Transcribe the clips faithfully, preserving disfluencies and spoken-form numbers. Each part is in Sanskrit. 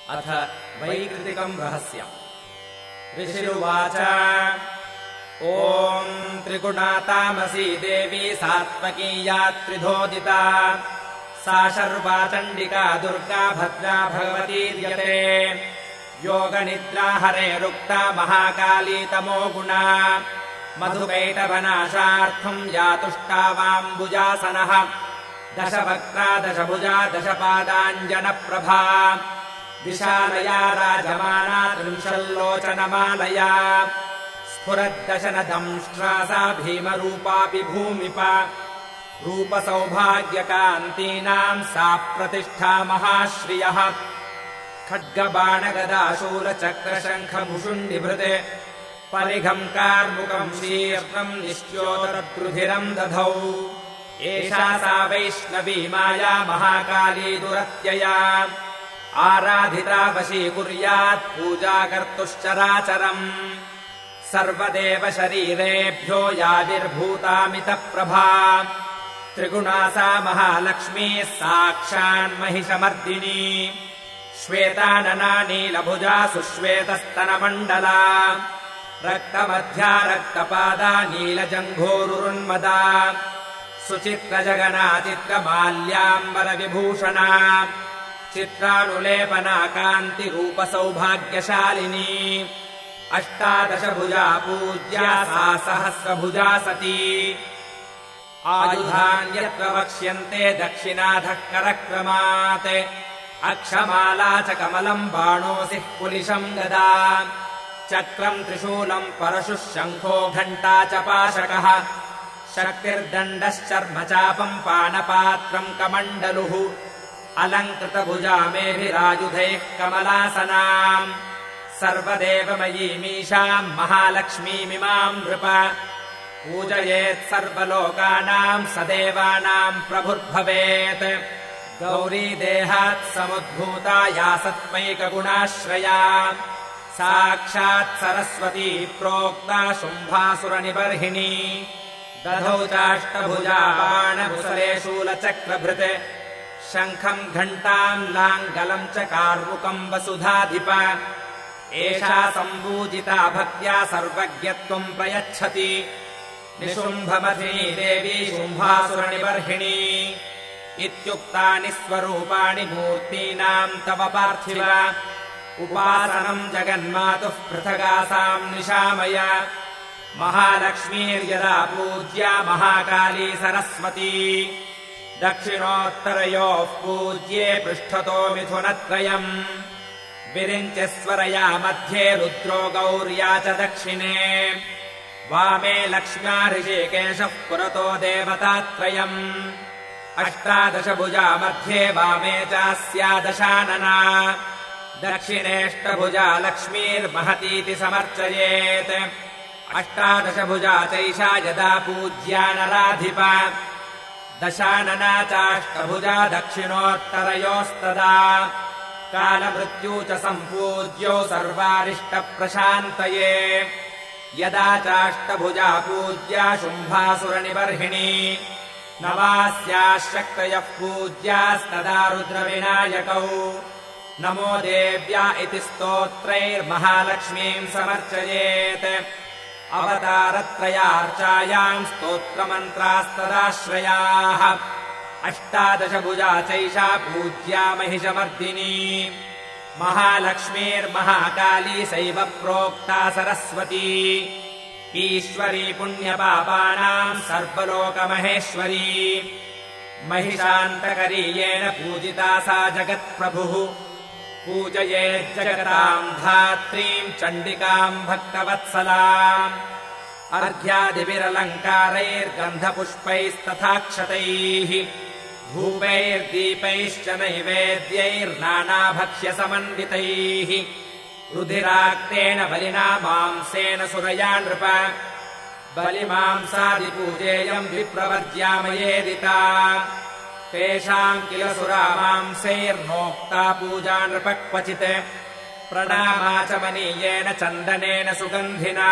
अथ वैकृतिकम् रहस्यम्। ऋषिरुवाच ॐ त्रिगुणातामसी देवी सात्त्वकीया त्रिधोदिता सा शर्वा चण्डिका दुर्गा भद्रा भगवतीर्यते योगनिद्रा हरेरुक्ता महाकाली तमो गुणा मधुकैटभनाशार्थम् या तुष्टावाम्बुजासनः दशवक्त्रा दशभुजा दशपादाञ्जनप्रभा विशालया राजमाना त्रिंशल्लोचनमालया स्फुरद्दशनदंष्ट्रासा भीमरूपापि भूमिप रूपसौभाग्यकान्तीनाम् सा प्रतिष्ठा महाश्रियः खड्गबाणगदाशूलचक्रशङ्खमुषुण्डिभृते परिघम् कार्मुकम् शीर्षम् निश्चोदरद्रुधिरम् दधौ एषा सा वैष्णवी माया महाकाली दुरत्यया आराधिता वशीकुर्यात् पूजा कर्तुश्चराचरम् सर्वदेव शरीरेभ्यो याविर्भूतामितप्रभा त्रिगुणा सा महालक्ष्मी साक्षान्महिषमर्दिनी श्वेतानना नीलभुजा सुश्वेतस्तनमण्डला रक्तमध्या रक्तपादा नीलजङ्घोरुन्मदा सुचित्रजगना चित्रमाल्याम्बरविभूषणा चित्रानुलेपना कान्तिरूपसौभाग्यशालिनी अष्टादशभुजा पूज्या सा सहस्रभुजा सती आयुधान्यत्र वक्ष्यन्ते दक्षिणाधः करक्रमात् अक्षमाला च कमलम् बाणोऽसिः कुलिशम् गदा चक्रम् त्रिशूलम् परशुः शङ्खो घण्टा च पाशकः शक्तिर्दण्डश्चर्मचापम् पानपात्रम् कमण्डलुः अलङ्कृतभुजा मेभिरायुधैः कमलासनाम् सर्वदेवमयीमीशाम् महालक्ष्मीमिमाम् नृप पूजयेत् सर्वलोकानाम् सदेवानाम् प्रभुर्भवेत् गौरी देहात् समुद्भूता या सत्त्वैकगुणाश्रया साक्षात् सरस्वती प्रोक्ता शुम्भासुरनिबर्हिणी दधौ चाष्टभुजा बाणकुशले शूलचक्रभृत् शङ्खम् घण्टाम् लाङ्गलम् च कार्मुकम् वसुधाधिप एषा सम्पूजिता भक्त्या सर्वज्ञत्वम् प्रयच्छति निशुम्भमथिनी देवी शुम्भासुरनिबर्हिणी इत्युक्तानि स्वरूपाणि मूर्तीनाम् तव पार्थिव उपासनम् जगन्मातुः पृथगासाम् निशामय महालक्ष्मीर्यदा पूज्या महाकाली सरस्वती दक्षिणोत्तरयोः पूज्ये पृष्ठतो मिथुनत्रयम् विरिञ्चस्वरया मध्ये रुद्रो गौर्या च दक्षिणे वामे लक्ष्म्या ऋषिकेशः पुरतो देवतात्रयम् अष्टादशभुजा मध्ये वामे चास्या दशानना दक्षिणेष्टभुजा लक्ष्मीर्महतीति समर्चयेत् अष्टादशभुजा चैषा यदा पूज्या नराधिप दशानना चाष्टभुजा दक्षिणोत्तरयोस्तदा कालमृत्यू च सम्पूज्यो सर्वारिष्टप्रशान्तये यदा चाष्टभुजा पूज्या शुम्भासुरनिबर्हिणी नवास्याः शक्तयः पूज्यास्तदा रुद्रविनायकौ नमो देव्या इति स्तोत्रैर्महालक्ष्मीम् समर्चयेत् अवतारत्रयार्चायाम् स्तोत्रमन्त्रास्तदाश्रयाः अष्टादशभुजा चैषा पूज्या महिषमर्दिनी महालक्ष्मीर्महाकाली सैव प्रोक्ता सरस्वती ईश्वरी पुण्यपापानाम् सर्वलोकमहेश्वरी महिषान्तकरी येन पूजिता सा जगत्प्रभुः पूजयेज्जगताम् धात्रीम् चण्डिकाम् भक्तवत्सलाम् अर्घ्यादिभिरलङ्कारैर्गन्धपुष्पैस्तथाक्षतैः धूपैर्दीपैश्च नैवेद्यैर्नानाभक्ष्यसमन्वितैः रुधिराक्तेन बलिना मांसेन सुरया नृप बलिमांसादिपूजेयम् विप्रवर्ज्यामयेदिता तेषाम् किल सुरा मांसैर्नोक्ता पूजा नृप क्वचित् प्रणामाचमनीयेन चन्दनेन सुगन्धिना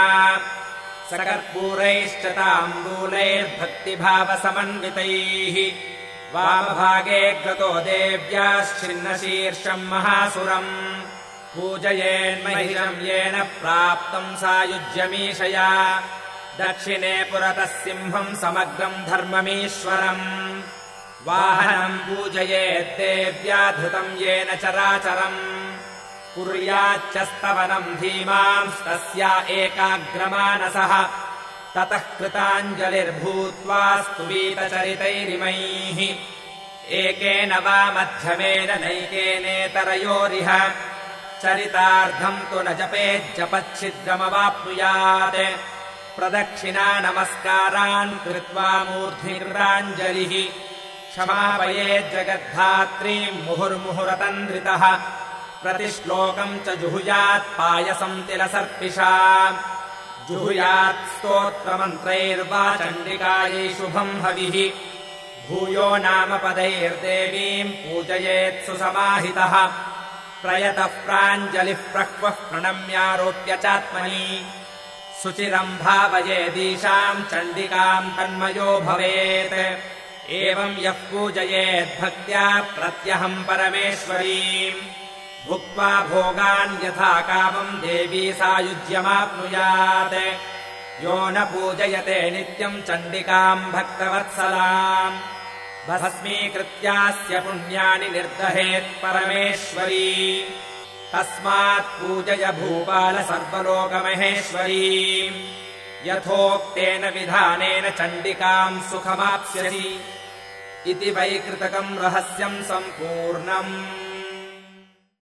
सकर्पूरैश्च ताम्बूलैर्भक्तिभावसमन्वितैः वामभागे गतो देव्याश्चिन्नशीर्षम् महासुरम् पूजयेन्महिषम् येन प्राप्तम् सायुज्यमीशया दक्षिणे पुरतः सिंहम् समग्रम् धर्ममीश्वरम् वाहनम् पूजयेद्देव्या धृतम् येन चराचरम् कुर्याच्च स्तवनम् धीमांस्तस्या एकाग्रमानसः ततः कृताञ्जलिर्भूत्वा स्तुवीतचरितैरिमैः एकेन वा मध्यमेन नैकेनेतरयोरिह चरितार्धम् तु न जपेज्जपच्छिद्रमवाप्नुयात् प्रदक्षिणा नमस्कारान् कृत्वा मूर्ध्निकृताञ्जलिः क्षमापयेज्जगद्धात्रीम् मुहुर्मुहुरतन्द्रितः प्रतिश्लोकम् च जुहुयात् पायसम् तिलसर्पिषा जुहुयात् स्तोत्रमन्त्रैर्वा चण्डिकायै शुभम् हविः भूयो नामपदैर्देवीम् पूजयेत् सुसमाहितः प्रयतः प्राञ्जलिः प्रह्वः प्रणम्यारोप्य चात्मनि सुचिरम् भावयेदीशाम् चण्डिकाम् तन्मयो भवेत् एवम् यः पूजयेद्भक्त्या प्रत्यहम् परमेश्वरीम् भुक्त्वा भोगान् यथा कामम् देवी सायुज्यमाप्नुयात् यो न पूजयते नित्यम् चण्डिकाम् भक्तवत्सलाम् भस्मीकृत्यास्य पुण्यानि निर्दहेत् परमेश्वरी तस्मात् पूजय भूपाल सर्वलोकमहेश्वरी यथोक्तेन विधानेन चण्डिकाम् सुखमाप्स्यसि इति वैकृतकम् रहस्यम् सम्पूर्णम्।